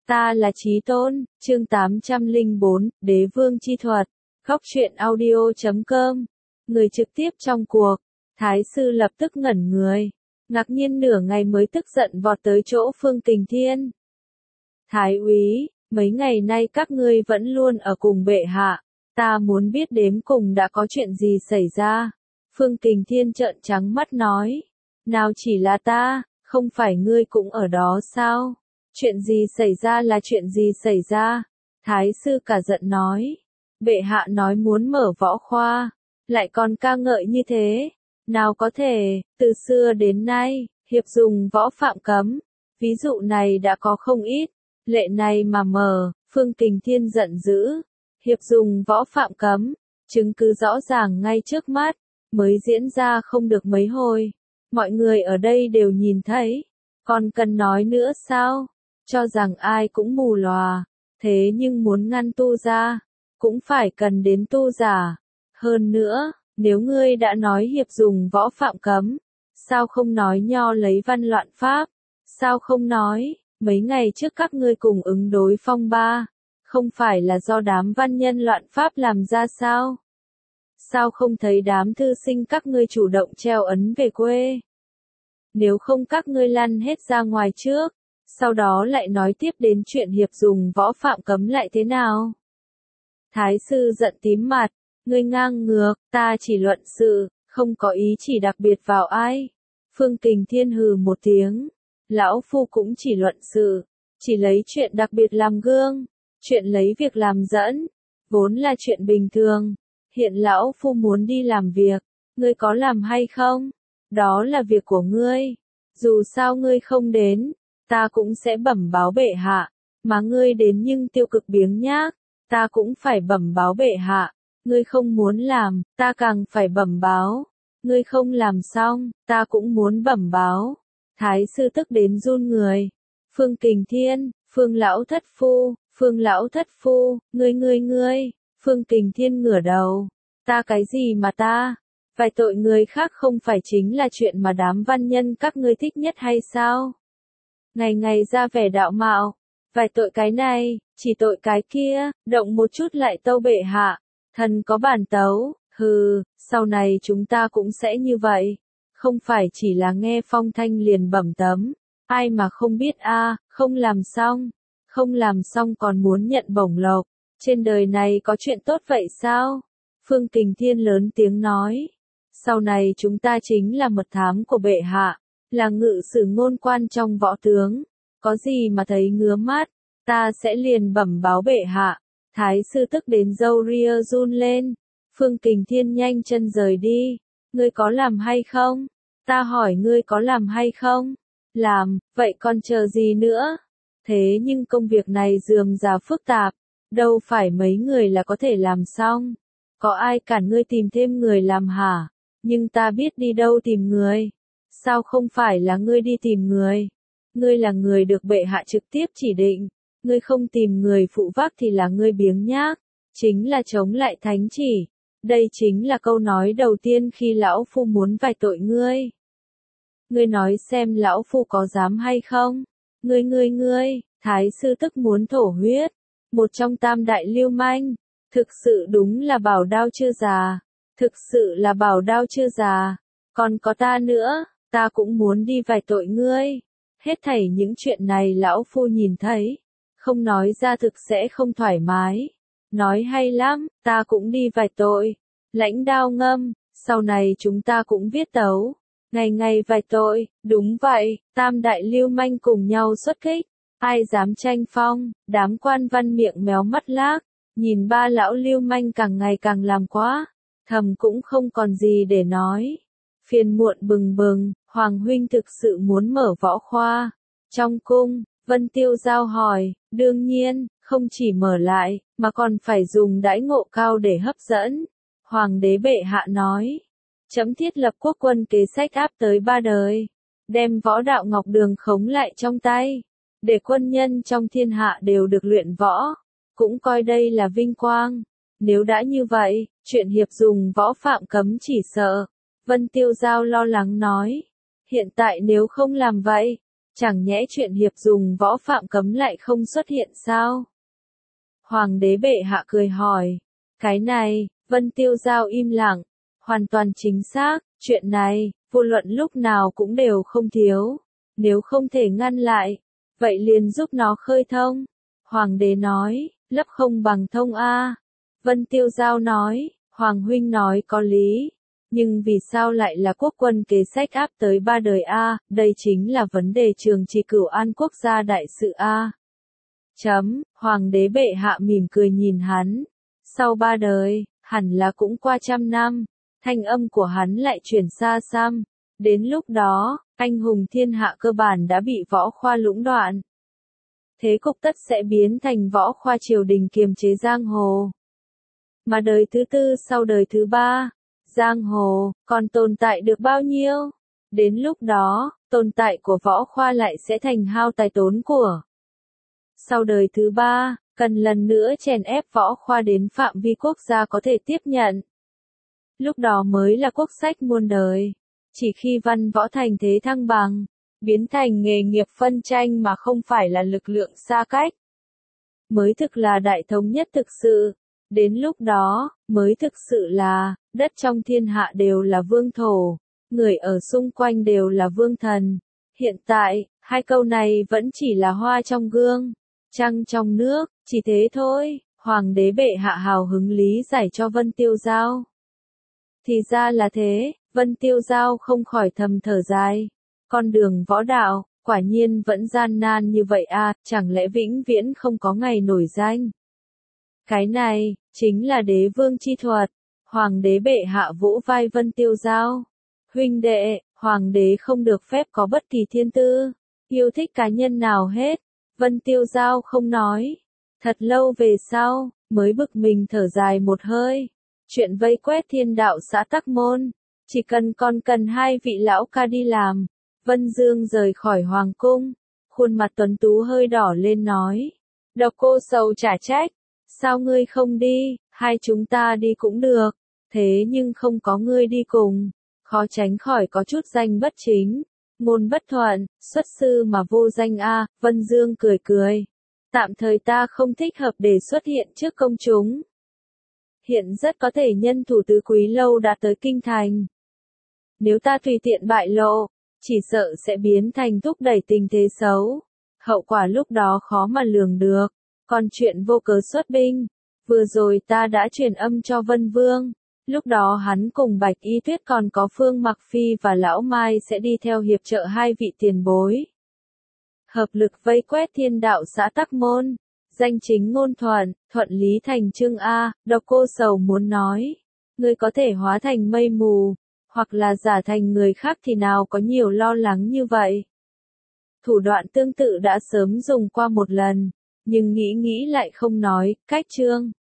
Ta là Chí Tôn, chương 804, Đế vương chi thuật. Góc truyện audio.com. Người trực tiếp trong cuộc. Thái sư lập tức ngẩn người. Ngạc nhiên nửa ngày mới tức giận vọt tới chỗ Phương Kình Thiên. Thái úy, mấy ngày nay các ngươi vẫn luôn ở cùng bệ hạ. Ta muốn biết đếm cùng đã có chuyện gì xảy ra. Phương Kình Thiên trợn trắng mắt nói. Nào chỉ là ta, không phải ngươi cũng ở đó sao? Chuyện gì xảy ra là chuyện gì xảy ra? Thái sư cả giận nói. Bệ hạ nói muốn mở võ khoa, lại còn ca ngợi như thế. Nào có thể, từ xưa đến nay, hiệp dùng võ phạm cấm. Ví dụ này đã có không ít. Lệ này mà mở, Phương Kình Thiên giận dữ. Hiệp dùng võ phạm cấm, chứng cứ rõ ràng ngay trước mắt, mới diễn ra không được mấy hồi. Mọi người ở đây đều nhìn thấy, còn cần nói nữa sao? Cho rằng ai cũng mù lòa, thế nhưng muốn ngăn tu ra, cũng phải cần đến tu giả. Hơn nữa, nếu ngươi đã nói hiệp dùng võ phạm cấm, sao không nói nho lấy văn loạn pháp? Sao không nói, mấy ngày trước các ngươi cùng ứng đối phong ba, không phải là do đám văn nhân loạn pháp làm ra sao? Sao không thấy đám thư sinh các ngươi chủ động treo ấn về quê? Nếu không các ngươi lăn hết ra ngoài trước, sau đó lại nói tiếp đến chuyện hiệp dùng võ phạm cấm lại thế nào? Thái sư giận tím mặt, ngươi ngang ngược, ta chỉ luận sự, không có ý chỉ đặc biệt vào ai. Phương Kình Thiên hừ một tiếng, lão phu cũng chỉ luận sự, chỉ lấy chuyện đặc biệt làm gương, chuyện lấy việc làm dẫn, vốn là chuyện bình thường. Hiện lão phu muốn đi làm việc, ngươi có làm hay không? Đó là việc của ngươi. Dù sao ngươi không đến, ta cũng sẽ bẩm báo bệ hạ, mà ngươi đến nhưng tiêu cực biếng nhác, ta cũng phải bẩm báo bệ hạ. Ngươi không muốn làm, ta càng phải bẩm báo. Ngươi không làm xong, ta cũng muốn bẩm báo. Thái sư tức đến run người. Phương Kình Thiên, Phương lão thất phu, ngươi. Phương Kình Thiên ngửa đầu. Ta cái gì mà ta? Vài tội người khác không phải chính là chuyện mà đám văn nhân các ngươi thích nhất hay sao? Ngày ngày ra vẻ đạo mạo, vài tội cái này, chỉ tội cái kia, động một chút lại tâu bệ hạ. Thần có bản tấu, hừ, sau này chúng ta cũng sẽ như vậy. Không phải chỉ là nghe phong thanh liền bẩm tấm, ai mà không biết không làm xong còn muốn nhận bổng lộc. Trên đời này có chuyện tốt vậy sao? Phương Kình Thiên lớn tiếng nói. Sau này chúng ta chính là mật thám của bệ hạ, là ngự sử ngôn quan trong võ tướng. Có gì mà thấy ngứa mắt, ta sẽ liền bẩm báo bệ hạ. Thái sư tức đến râu ria run lên. Phương Kình Thiên nhanh chân rời đi. Ngươi có làm hay không? Ta hỏi ngươi có làm hay không? Làm, vậy còn chờ gì nữa? Thế nhưng công việc này rườm rà phức tạp, đâu phải mấy người là có thể làm xong. Có ai cản ngươi tìm thêm người làm hả? Nhưng ta biết đi đâu tìm người. Sao không phải là ngươi đi tìm người? Ngươi là người được bệ hạ trực tiếp chỉ định. Ngươi không tìm người phụ vác thì là ngươi biếng nhác. Chính là chống lại thánh chỉ. Đây chính là câu nói đầu tiên khi lão phu muốn vạch tội ngươi. Ngươi nói xem lão phu có dám hay không? Ngươi, thái sư tức muốn thổ huyết. Một trong tam đại lưu manh. Thực sự đúng là bảo đao chưa già. Còn có ta nữa, ta cũng muốn đi vạch tội ngươi. Hết thảy những chuyện này lão phu nhìn thấy. Không nói ra thực sẽ không thoải mái. Nói hay lắm, ta cũng đi vạch tội. Lãnh đao ngâm, sau này chúng ta cũng viết tấu. Ngày ngày vạch tội, đúng vậy, tam đại lưu manh cùng nhau xuất kích. Ai dám tranh phong, đám quan văn miệng méo mắt lác. Nhìn ba lão lưu manh càng ngày càng làm quá. Thầm cũng không còn gì để nói. Phiền muộn bừng bừng, Hoàng huynh thực sự muốn mở võ khoa. Trong cung, Vân Tiêu Giao hỏi, đương nhiên, không chỉ mở lại, mà còn phải dùng đãi ngộ cao để hấp dẫn. Hoàng đế bệ hạ nói, chấm thiết lập quốc quân kế sách áp tới 3 đời, đem võ đạo ngọc đường khống lại trong tay, để quân nhân trong thiên hạ đều được luyện võ, cũng coi đây là vinh quang. Nếu đã như vậy, chuyện hiệp dùng võ phạm cấm chỉ sợ. Vân Tiêu Giao lo lắng nói, hiện tại nếu không làm vậy, Chẳng nhẽ chuyện hiệp dùng võ phạm cấm lại không xuất hiện sao? Hoàng đế bệ hạ cười hỏi. Cái này, Vân Tiêu Giao im lặng. Hoàn toàn chính xác, chuyện này, vô luận lúc nào cũng đều không thiếu. Nếu không thể ngăn lại, vậy liền giúp nó khơi thông. Hoàng đế nói, lấp không bằng thông a. Vân Tiêu Giao nói, Hoàng huynh nói có lý. Nhưng vì sao lại là quốc quân kế sách áp tới 3 đời a? Đây chính là vấn đề trường trị cửu an quốc gia đại sự a. Hoàng đế bệ hạ mỉm cười nhìn hắn. Sau 3 đời, hẳn là cũng qua 100 năm, thanh âm của hắn lại chuyển xa xăm. Đến lúc đó, anh hùng thiên hạ cơ bản đã bị võ khoa lũng đoạn. Thế cục tất sẽ biến thành võ khoa triều đình kiềm chế giang hồ. Mà đời thứ tư sau đời thứ ba, giang hồ, còn tồn tại được bao nhiêu? Đến lúc đó, tồn tại của võ khoa lại sẽ thành hao tài tốn của. Sau đời thứ ba, cần lần nữa chèn ép võ khoa đến phạm vi quốc gia có thể tiếp nhận. Lúc đó mới là quốc sách muôn đời. Chỉ khi văn võ thành thế thăng bằng, biến thành nghề nghiệp phân tranh mà không phải là lực lượng xa cách, mới thực là đại thống nhất thực sự. Đến lúc đó, mới thực sự là, đất trong thiên hạ đều là vương thổ, người ở xung quanh đều là vương thần. Hiện tại, hai câu này vẫn chỉ là hoa trong gương, trăng trong nước, chỉ thế thôi. Hoàng đế bệ hạ hào hứng lý giải cho Vân Tiêu Giao. Thì ra là thế, Vân Tiêu Giao không khỏi thầm thở dài. Con đường võ đạo, quả nhiên vẫn gian nan như vậy à, chẳng lẽ vĩnh viễn không có ngày nổi danh. Cái này, chính là đế vương chi thuật. Hoàng đế bệ hạ vỗ vai Vân Tiêu Giao. Huynh đệ, hoàng đế không được phép có bất kỳ thiên tư, yêu thích cá nhân nào hết. Vân Tiêu Giao không nói. Thật lâu về sau, mới bực mình thở dài một hơi. Chuyện vây quét thiên đạo xã Tắc Môn, chỉ cần 2 vị lão ca đi làm. Vân Dương rời khỏi hoàng cung, khuôn mặt tuấn tú hơi đỏ lên nói. Độc Cô Sầu trả trách, sao ngươi không đi, hai chúng ta đi cũng được, thế nhưng không có ngươi đi cùng, khó tránh khỏi có chút danh bất chính, ngôn bất thuận, xuất sư mà vô danh a. Vân Dương cười cười. Tạm thời ta không thích hợp để xuất hiện trước công chúng. Hiện rất có thể nhân thủ tứ quý lâu đã tới kinh thành. Nếu ta tùy tiện bại lộ, chỉ sợ sẽ biến thành thúc đẩy tình thế xấu. Hậu quả lúc đó khó mà lường được. Còn chuyện vô cớ xuất binh, vừa rồi ta đã truyền âm cho Vân Vương. Lúc đó hắn cùng Bạch Y Tuyết còn có Phương Mặc Phi và Lão Mai sẽ đi theo hiệp trợ 2 vị tiền bối. Hợp lực vây quét thiên đạo xã Tắc Môn. Danh chính ngôn thuận, thuận lý thành chương a. Độc Cô Sầu muốn nói. Ngươi có thể hóa thành mây mù, hoặc là giả thành người khác thì nào có nhiều lo lắng như vậy. Thủ đoạn tương tự đã sớm dùng qua một lần, nhưng nghĩ lại không nói, cách chương.